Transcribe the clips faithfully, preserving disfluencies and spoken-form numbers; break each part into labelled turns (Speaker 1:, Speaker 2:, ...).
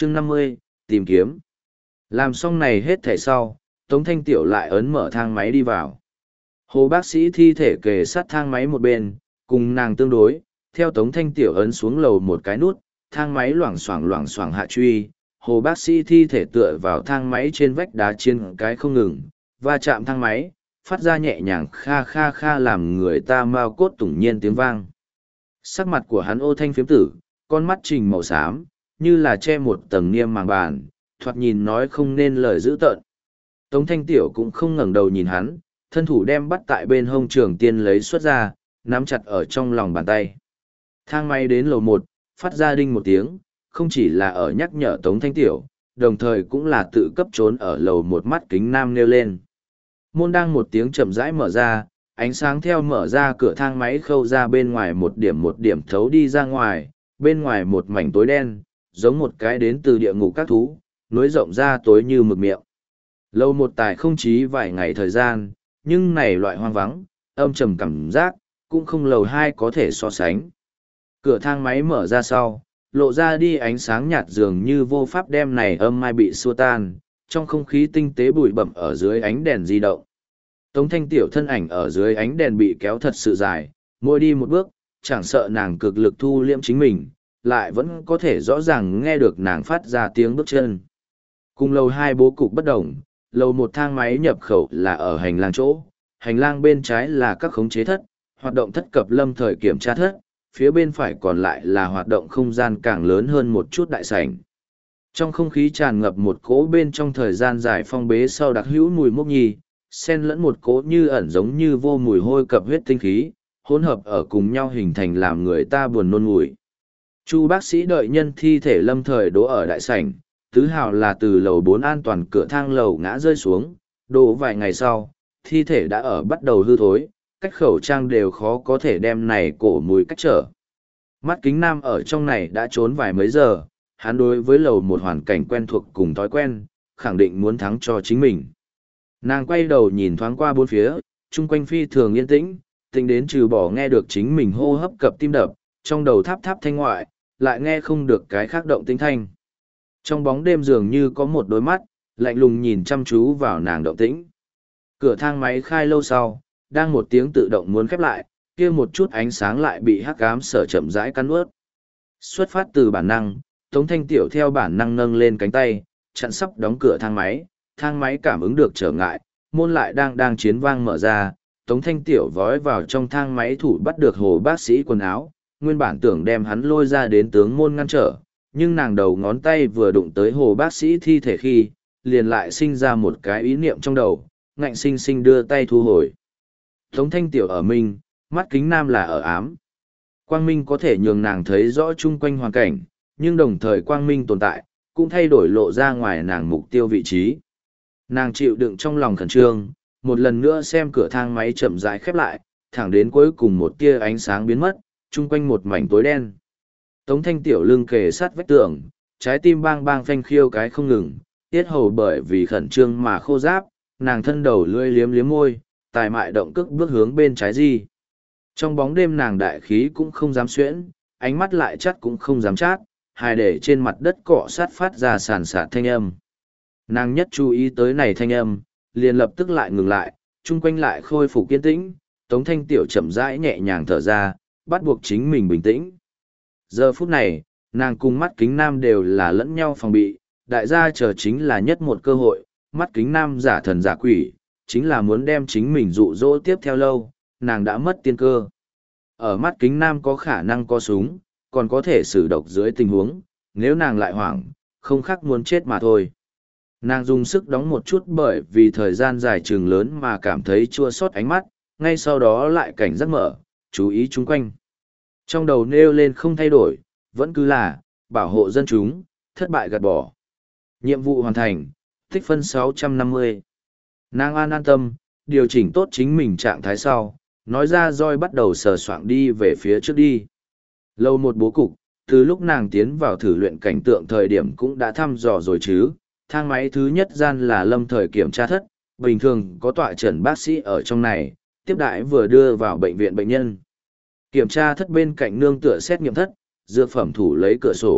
Speaker 1: chương năm mươi, tìm kiếm. Làm xong này hết thảy sau, Tống Thanh Tiểu lại ấn mở thang máy đi vào. Hồ bác sĩ thi thể kề sát thang máy một bên, cùng nàng tương đối, theo Tống Thanh Tiểu ấn xuống lầu một cái nút, thang máy loảng xoảng loảng xoảng hạ truy, hồ bác sĩ thi thể tựa vào thang máy trên vách đá trên cái không ngừng, va chạm thang máy, phát ra nhẹ nhàng kha kha kha làm người ta mau cốt tủng nhiên tiếng vang. Sắc mặt của hắn ô thanh phiếm tử, con mắt trình màu xám, như là che một tầng niêm màng bàn, thoạt nhìn nói không nên lời dữ tợn. Tống Thanh Tiểu cũng không ngẩng đầu nhìn hắn, thân thủ đem bắt tại bên hông trường tiên lấy xuất ra, nắm chặt ở trong lòng bàn tay. Thang máy đến lầu một, phát ra đinh một tiếng, không chỉ là ở nhắc nhở Tống Thanh Tiểu, đồng thời cũng là tự cấp trốn ở lầu một mắt kính nam nêu lên. Môn đang một tiếng chậm rãi mở ra, ánh sáng theo mở ra cửa thang máy khâu ra bên ngoài một điểm một điểm thấu đi ra ngoài, bên ngoài một mảnh tối đen, giống một cái đến từ địa ngục các thú, nối rộng ra tối như mực miệng. Lầu một tài không chí vài ngày thời gian, nhưng này loại hoang vắng, âm trầm cảm giác, cũng không lầu hai có thể so sánh. Cửa thang máy mở ra sau, lộ ra đi ánh sáng nhạt dường như vô pháp đem này âm mai bị xua tan, trong không khí tinh tế bụi bặm ở dưới ánh đèn di động. Tống Thanh Tiểu thân ảnh ở dưới ánh đèn bị kéo thật sự dài, mỗi đi một bước, chẳng sợ nàng cực lực thu liễm chính mình, lại vẫn có thể rõ ràng nghe được nàng phát ra tiếng bước chân. Cùng lầu hai bố cục bất đồng, lầu một thang máy nhập khẩu là ở hành lang chỗ, hành lang bên trái là các khống chế thất, hoạt động thất cập lâm thời kiểm tra thất, phía bên phải còn lại là hoạt động không gian càng lớn hơn một chút đại sảnh. Trong không khí tràn ngập một cỗ bên trong thời gian dài phong bế sau đặc hữu mùi mốc nhì, xen lẫn một cỗ như ẩn giống như vô mùi hôi cập huyết tinh khí, hỗn hợp ở cùng nhau hình thành làm người ta buồn nôn mùi. Chu bác sĩ đợi nhân thi thể lâm thời đỗ ở đại sảnh, tứ hào là từ lầu bốn an toàn cửa thang lầu ngã rơi xuống, đổ vài ngày sau, thi thể đã ở bắt đầu hư thối, cách khẩu trang đều khó có thể đem này cổ mùi cách trở. Mắt kính nam ở trong này đã trốn vài mấy giờ, hắn đối với lầu một hoàn cảnh quen thuộc cùng thói quen, khẳng định muốn thắng cho chính mình. Nàng quay đầu nhìn thoáng qua bốn phía, chung quanh phi thường yên tĩnh, tính đến trừ bỏ nghe được chính mình hô hấp cập tim đập, trong đầu tháp tháp thanh ngoại, lại nghe không được cái khác động tĩnh thanh. Trong bóng đêm dường như có một đôi mắt, lạnh lùng nhìn chăm chú vào nàng động tĩnh. Cửa thang máy khai lâu sau, đang một tiếng tự động muốn khép lại, kia một chút ánh sáng lại bị hắc ám sở chậm rãi cắn ướt. Xuất phát từ bản năng, Tống Thanh Tiểu theo bản năng nâng lên cánh tay, chặn sắp đóng cửa thang máy, thang máy cảm ứng được trở ngại, môn lại đang đang chiến vang mở ra, Tống Thanh Tiểu vói vào trong thang máy thủ bắt được hồ bác sĩ quần áo, nguyên bản tưởng đem hắn lôi ra đến tướng môn ngăn trở, nhưng nàng đầu ngón tay vừa đụng tới hồ bác sĩ thi thể khi, liền lại sinh ra một cái ý niệm trong đầu, ngạnh sinh sinh đưa tay thu hồi. Tống Thanh Tiểu ở minh, mắt kính nam là ở ám. Quang minh có thể nhường nàng thấy rõ chung quanh hoàn cảnh, nhưng đồng thời quang minh tồn tại, cũng thay đổi lộ ra ngoài nàng mục tiêu vị trí. Nàng chịu đựng trong lòng khẩn trương, một lần nữa xem cửa thang máy chậm rãi khép lại, thẳng đến cuối cùng một tia ánh sáng biến mất, chung quanh một mảnh tối đen. Tống Thanh Tiểu lưng kề sát vách tường, trái tim bang bang phanh khiêu cái không ngừng, tiết hầu bởi vì khẩn trương mà khô ráp, nàng thân đầu lưỡi liếm liếm môi, tài mại động cước bước hướng bên trái di. Trong bóng đêm nàng đại khí cũng không dám xuyễn, ánh mắt lại chắt cũng không dám chát, hài để trên mặt đất cọ sát phát ra sàn sạt thanh âm. Nàng nhất chú ý tới này thanh âm, liền lập tức lại ngừng lại, chung quanh lại khôi phục kiên tĩnh, Tống Thanh Tiểu chậm rãi nhẹ nhàng thở ra, bắt buộc chính mình bình tĩnh. Giờ phút này, nàng cùng mắt kính nam đều là lẫn nhau phòng bị, đại gia chờ chính là nhất một cơ hội, mắt kính nam giả thần giả quỷ, chính là muốn đem chính mình dụ dỗ tiếp theo lâu, nàng đã mất tiên cơ. Ở mắt kính nam có khả năng có súng, còn có thể sử độc dưới tình huống, nếu nàng lại hoảng, không khác muốn chết mà thôi. Nàng dùng sức đóng một chút bởi vì thời gian dài trường lớn mà cảm thấy chua xót ánh mắt, ngay sau đó lại cảnh giác mở, chú ý chung quanh. Trong đầu nêu lên không thay đổi, vẫn cứ là, bảo hộ dân chúng, thất bại gạt bỏ. Nhiệm vụ hoàn thành, tích phân sáu trăm năm mươi. Nàng an an tâm, điều chỉnh tốt chính mình trạng thái sau, nói ra roi bắt đầu sờ soạng đi về phía trước đi. Lâu một bố cục, từ lúc nàng tiến vào thử luyện cảnh tượng thời điểm cũng đã thăm dò rồi chứ, thang máy thứ nhất gian là lâm thời kiểm tra thất, bình thường có tọa chẩn bác sĩ ở trong này, tiếp đãi vừa đưa vào bệnh viện bệnh nhân. Kiểm tra thất bên cạnh nương tựa xét nghiệm thất, dược phẩm thủ lấy cửa sổ,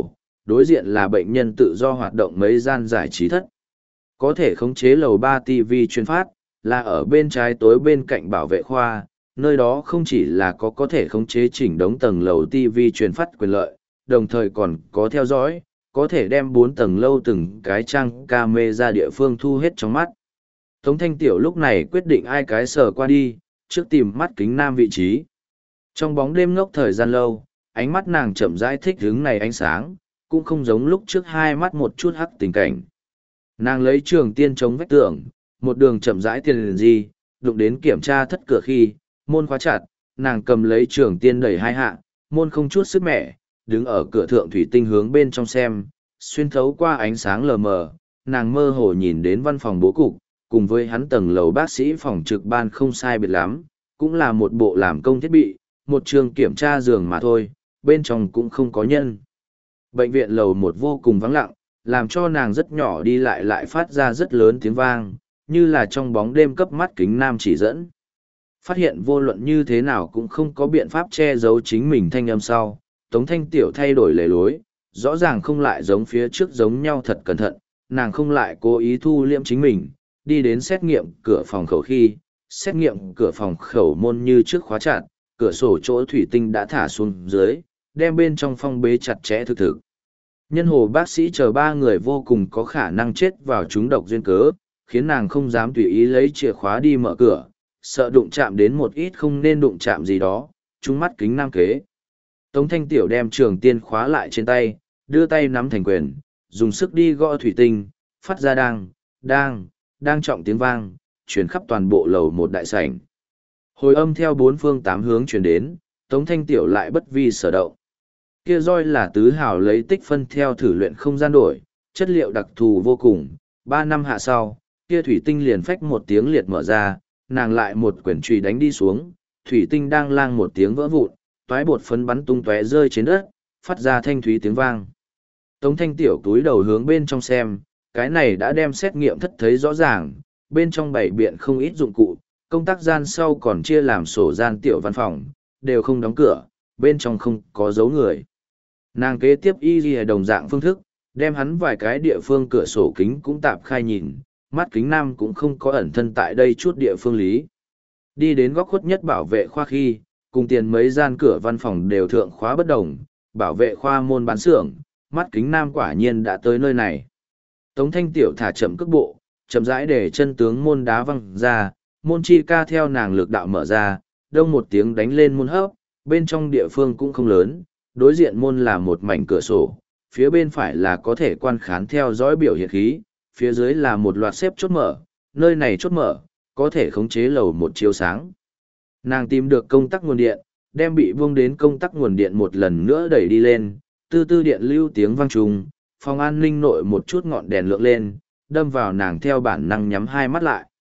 Speaker 1: đối diện là bệnh nhân tự do hoạt động mấy gian giải trí thất. Có thể khống chế lầu ba ti vi truyền phát, là ở bên trái tối bên cạnh bảo vệ khoa, nơi đó không chỉ là có có thể khống chế chỉnh đống tầng lầu ti vi truyền phát quyền lợi, đồng thời còn có theo dõi, có thể đem bốn tầng lâu từng cái trang camera địa phương thu hết trong mắt. Tống Thanh Tiểu lúc này quyết định ai cái sờ qua đi, trước tìm mắt kính nam vị trí. Trong bóng đêm ngốc thời gian lâu, ánh mắt nàng chậm rãi thích hướng này ánh sáng, cũng không giống lúc trước hai mắt một chút hắc tình cảnh. Nàng lấy trường tiên chống vách tường, một đường chậm rãi tiền liền di, đụng đến kiểm tra thất cửa khi, môn khóa chặt, nàng cầm lấy trường tiên đẩy hai hạ, môn không chút sức mẻ, đứng ở cửa thượng thủy tinh hướng bên trong xem, xuyên thấu qua ánh sáng lờ mờ, nàng mơ hồ nhìn đến văn phòng bố cục, cùng với hắn tầng lầu bác sĩ phòng trực ban không sai biệt lắm, cũng là một bộ làm công thiết bị, một trường kiểm tra giường mà thôi, bên trong cũng không có nhân. Bệnh viện lầu một vô cùng vắng lặng, làm cho nàng rất nhỏ đi lại lại phát ra rất lớn tiếng vang, như là trong bóng đêm cấp mắt kính nam chỉ dẫn. Phát hiện vô luận như thế nào cũng không có biện pháp che giấu chính mình thanh âm sau, Tống Thanh Tiểu thay đổi lề lối, rõ ràng không lại giống phía trước giống nhau thật cẩn thận, nàng không lại cố ý thu liễm chính mình, đi đến xét nghiệm cửa phòng khẩu khi, xét nghiệm cửa phòng khẩu môn như trước khóa chặt, cửa sổ chỗ thủy tinh đã thả xuống dưới, đem bên trong phong bế chặt chẽ thực thực. Nhân hồ bác sĩ chờ ba người vô cùng có khả năng chết vào chúng độc duyên cớ, khiến nàng không dám tùy ý lấy chìa khóa đi mở cửa, sợ đụng chạm đến một ít không nên đụng chạm gì đó, chúng mắt kính nam kế. Tống Thanh Tiểu đem trường tiên khóa lại trên tay, đưa tay nắm thành quyền, dùng sức đi gõ thủy tinh, phát ra đang, đang, đang trọng tiếng vang, truyền khắp toàn bộ lầu một đại sảnh. Hồi âm theo bốn phương tám hướng truyền đến, Tống Thanh Tiểu lại bất vi sở động. Kia roi là tứ hào lấy tích phân theo thử luyện không gian đổi, chất liệu đặc thù vô cùng, ba năm hạ sau, kia thủy tinh liền phách một tiếng liệt mở ra, nàng lại một quyển chùy đánh đi xuống, thủy tinh đang lang một tiếng vỡ vụn, toái bột phấn bắn tung tóe rơi trên đất, phát ra thanh thúy tiếng vang. Tống Thanh Tiểu túi đầu hướng bên trong xem, cái này đã đem xét nghiệm thất thấy rõ ràng, bên trong bảy biện không ít dụng cụ, công tác gian sau còn chia làm sổ gian tiểu văn phòng, đều không đóng cửa, bên trong không có dấu người. Nàng kế tiếp y ghi đồng dạng phương thức, đem hắn vài cái địa phương cửa sổ kính cũng tạp khai nhìn, mắt kính nam cũng không có ẩn thân tại đây chút địa phương lý. Đi đến góc khuất nhất bảo vệ khoa khi, cùng tiền mấy gian cửa văn phòng đều thượng khóa bất đồng, bảo vệ khoa môn bán xưởng, mắt kính nam quả nhiên đã tới nơi này. Tống Thanh Tiểu thả chậm cước bộ, chậm rãi để chân tướng môn đá văng ra, môn chi ca theo nàng lực đạo mở ra, đông một tiếng đánh lên môn hấp, bên trong địa phương cũng không lớn, đối diện môn là một mảnh cửa sổ, phía bên phải là có thể quan khán theo dõi biểu hiện khí, phía dưới là một loạt xếp chốt mở, nơi này chốt mở, có thể khống chế lầu một chiếu sáng. Nàng tìm được công tắc nguồn điện, đem bị buông đến công tắc nguồn điện một lần nữa đẩy đi lên, tư tư điện lưu tiếng vang trùng, phòng an ninh nội một chút ngọn đèn lượng lên, đâm vào nàng theo bản năng nhắm hai mắt lại.